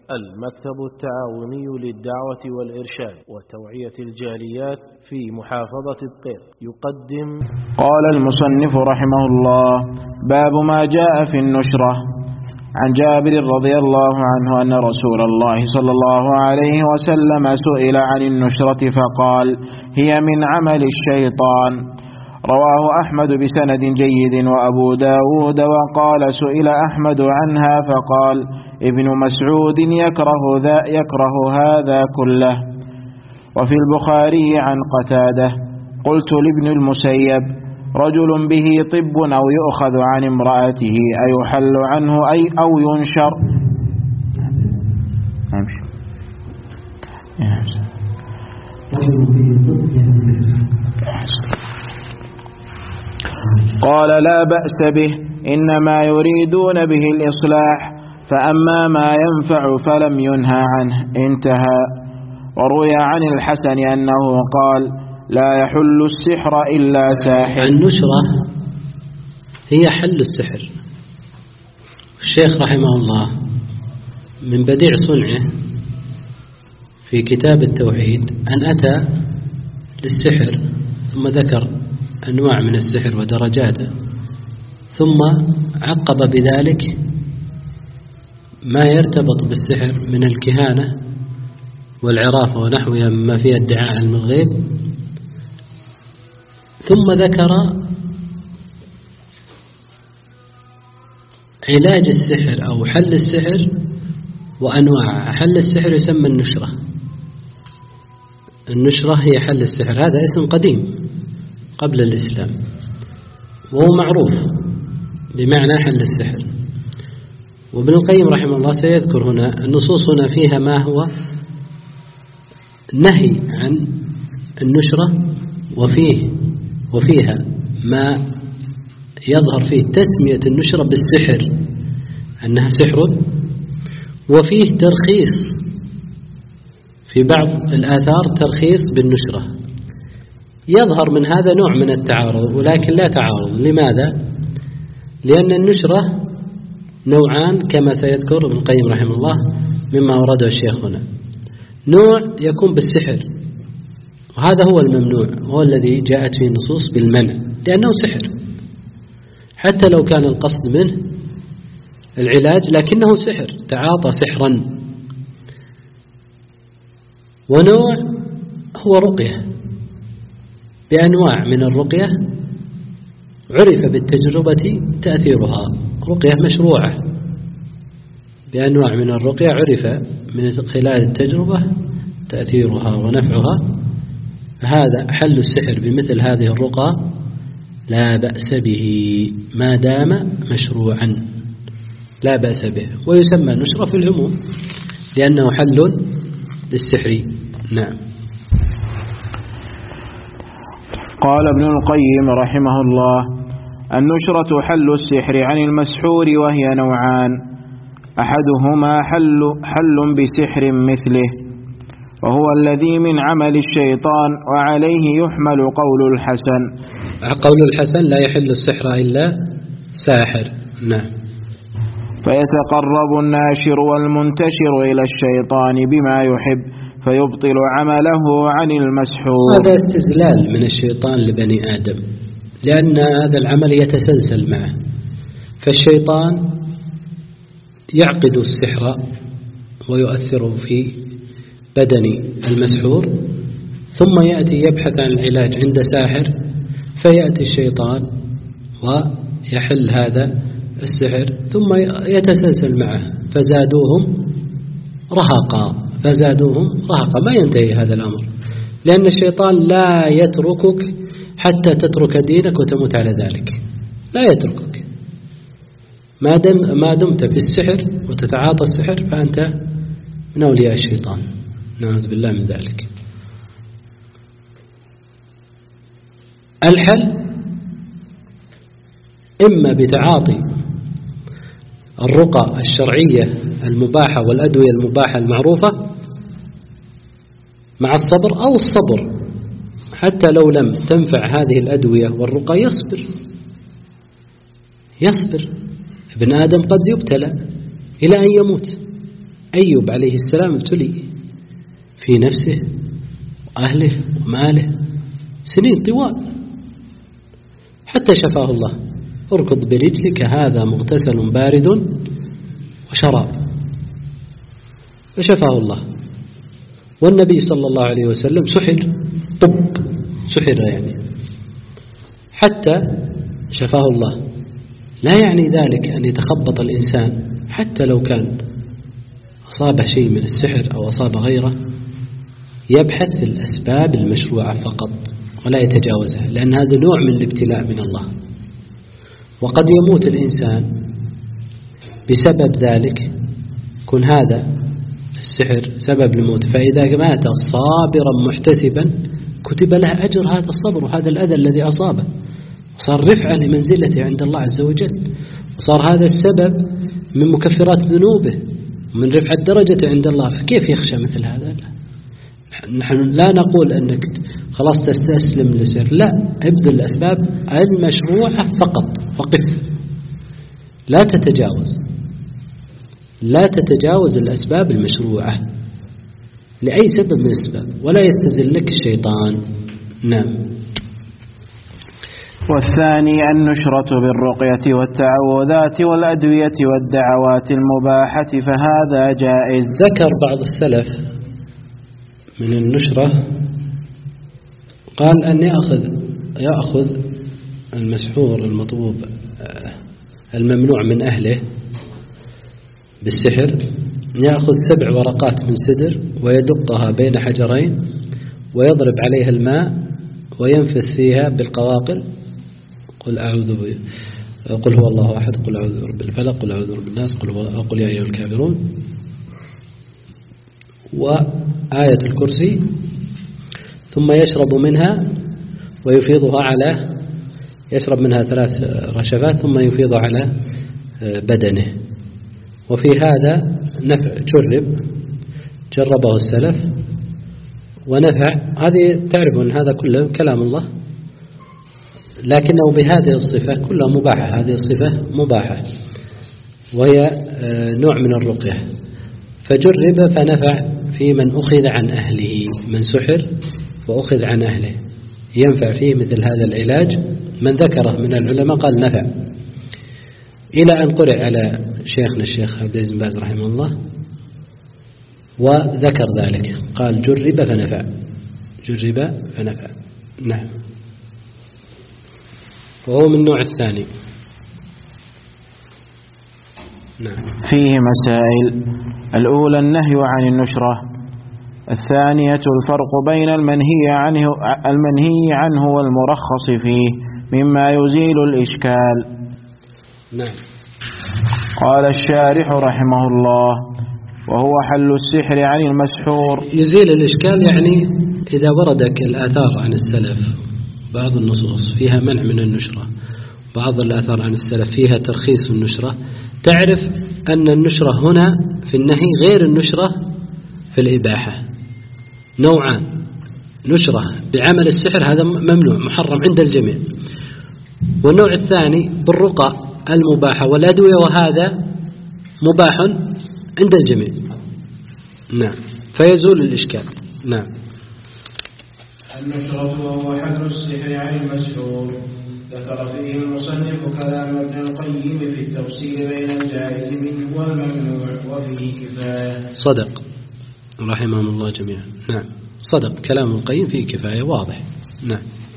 المكتب التعاوني للدعوة والإرشاد وتوعية الجاليات في محافظة الطير يقدم. قال المصنف رحمه الله: باب ما جاء في النشرة. عن جابر رضي الله عنه أن رسول الله صلى الله عليه وسلم سئل عن النشرة فقال: هي من عمل الشيطان. رواه أحمد بسند جيد وأبو داود. وقال: سئل أحمد عنها فقال: ابن مسعود يكره هذا كله. وفي البخاري عن قتادة: قلت لابن المسيب: رجل به طب أو يؤخذ عن امرأته أيحل عنه أو ينشر؟ قال: لا بأس به، إنما يريدون به الإصلاح، فأما ما ينفع فلم ينهى عنه. انتهى. وروي عن الحسن أنه قال: لا يحل السحر إلا ساحر. النشرة هي حل السحر. الشيخ رحمه الله من بديع صنعه في كتاب التوحيد أن أتى للسحر ثم ذكر أنواع من السحر ودرجاته، ثم عقب بذلك ما يرتبط بالسحر من الكهانة والعرافة ونحوها مما فيها ادعاء علم الغيب، ثم ذكر علاج السحر أو حل السحر وأنواع حل السحر. يسمى النشرة. النشرة هي حل السحر. هذا اسم قديم قبل الإسلام وهو معروف بمعنى حل السحر. وابن القيم رحمه الله سيذكر هنا النصوص هنا فيها ما هو نهي عن النشرة، وفيها ما يظهر فيه تسمية النشرة بالسحر أنها سحر، وفيه ترخيص في بعض الآثار ترخيص بالنشرة. يظهر من هذا نوع من التعارض، ولكن لا تعارض. لماذا؟ لأن النشرة نوعان كما سيذكر ابن القيم رحمه الله مما أورده الشيخ هنا. نوع يكون بالسحر، وهذا هو الممنوع، هو الذي جاءت فيه النصوص بالمنع لأنه سحر، حتى لو كان القصد منه العلاج لكنه سحر، تعاطى سحرا. ونوع هو رقية بأنواع من الرقية عرف بالتجربة تأثيرها، رقية مشروعة بأنواع من الرقية عرف من خلال التجربة تأثيرها ونفعها. هذا حل السحر بمثل هذه الرقى لا بأس به ما دام مشروعا، لا بأس به. ويسمى النشرة في العموم لأنه حل للسحر. نعم. قال ابن القيم رحمه الله: النشرة حل السحر عن المسحور، وهي نوعان: أحدهما حل بسحر مثله، وهو الذي من عمل الشيطان، وعليه يحمل قول الحسن. قول الحسن: لا يحل السحر إلا ساحر. نعم. فيتقرب الناشر والمنتشر إلى الشيطان بما يحب فيبطل عمله عن المسحور. هذا استزلال من الشيطان لبني آدم، لأن هذا العمل يتسلسل معه. فالشيطان يعقد السحر ويؤثر في بدن المسحور، ثم يأتي يبحث عن العلاج عند ساحر، فيأتي الشيطان ويحل هذا السحر، ثم يتسلسل معه فزادوهم رهقا، ما ينتهي هذا الأمر، لأن الشيطان لا يتركك حتى تترك دينك وتموت على ذلك، لا يتركك ما دمت في السحر وتتعاطى السحر، فأنت من أولياء الشيطان، نعوذ بالله من ذلك. الحل إما بتعاطي الرقى الشرعية المباحة والأدوية المباحة المعروفة مع الصبر، أو الصبر حتى لو لم تنفع هذه الأدوية والرقى يصبر. ابن آدم قد يبتلى إلى أن يموت، أيوب عليه السلام ابتلي في نفسه وأهله وماله سنين طوال حتى شفاه الله. اركض برجلك هذا مغتسل بارد وشراب، فشفاه الله. والنبي صلى الله عليه وسلم سحر يعني حتى شفاه الله. لا يعني ذلك أن يتخبط الإنسان حتى لو كان أصاب شيء من السحر أو أصاب غيره، يبحث في الأسباب المشروعة فقط ولا يتجاوزها، لأن هذا نوع من الابتلاء من الله. وقد يموت الإنسان بسبب ذلك، يكون هذا السحر سبب لموت، فإذا مات صابرا محتسبا كتب له أجر هذا الصبر وهذا الأذى الذي أصابه، وصار رفعة لمنزلته عند الله عز وجل، وصار هذا السبب من مكفرات ذنوبه ومن رفعة درجته عند الله. فكيف يخشى مثل هذا؟ نحن لا نقول أنك خلاص تستسلم للسحر، لا، ابذل الأسباب المشروعة فقط، وقف، لا تتجاوز الأسباب المشروعة لأي سبب من الأسباب، ولا يستزلك الشيطان. نعم. والثاني النشرة بالرقية والتعوذات والأدوية والدعوات المباحة، فهذا جائز. ذكر بعض السلف من النشرة قال أن يأخذ المسحور المطلوب الممنوع من أهله بالسحر، يأخذ 7 ورقات من سدر ويدقها بين حجرين ويضرب عليها الماء وينفث فيها بالقواقل، قل هو الله أحد، قل أعوذ برب الفلق، قل أعوذ برب الناس، قل يا أيها الكافرون، وآية الكرسي، ثم يشرب منها ويفيضها يشرب منها 3 رشفات ثم يفيضها على بدنه. وفي هذا نفع، جربه السلف ونفع. هذه تعرفون هذا كله كلام الله، لكنه بهذه الصفة كلها مباحة، هذه الصفة مباحة وهي نوع من الرقية. فجرب فنفع في من أخذ عن أهله، من سحر وأخذ عن أهله ينفع فيه مثل هذا العلاج. من ذكره من العلماء قال نفع، إلى أن قرئ على شيخنا الشيخ عبد العزيز بن باز رحمه الله وذكر ذلك، قال جرب فنفع. نعم. وهو من النوع الثاني. نعم. فيه مسائل: الأولى النهي عن النشرة، الثانية الفرق بين المنهي عنه والمرخص فيه مما يزيل الإشكال. نعم. قال الشارح رحمه الله: وهو حل السحر عن المسحور. يزيل الإشكال يعني إذا وردك الآثار عن السلف بعض النصوص فيها منع من النشرة، بعض الآثار عن السلف فيها ترخيص النشرة، تعرف أن النشرة هنا في النهي غير النشرة في الإباحة. نوعان: نشرة بعمل السحر هذا ممنوع محرم عند الجميع، والنوع الثاني بالرقى المباحة والأدوية وهذا مباح عند الجميع. نعم. فيزول الإشكال. نعم. النشرة وهو حل السحر عن المسحور. ذكر فيه المصنف كلام ابن القيم في التفصيل بين الجائز منه والممنوع وفيه كفاية. صدق رحمهم الله جميعا. نعم، صدق كلام القيم فيه كفاية، واضح. نعم.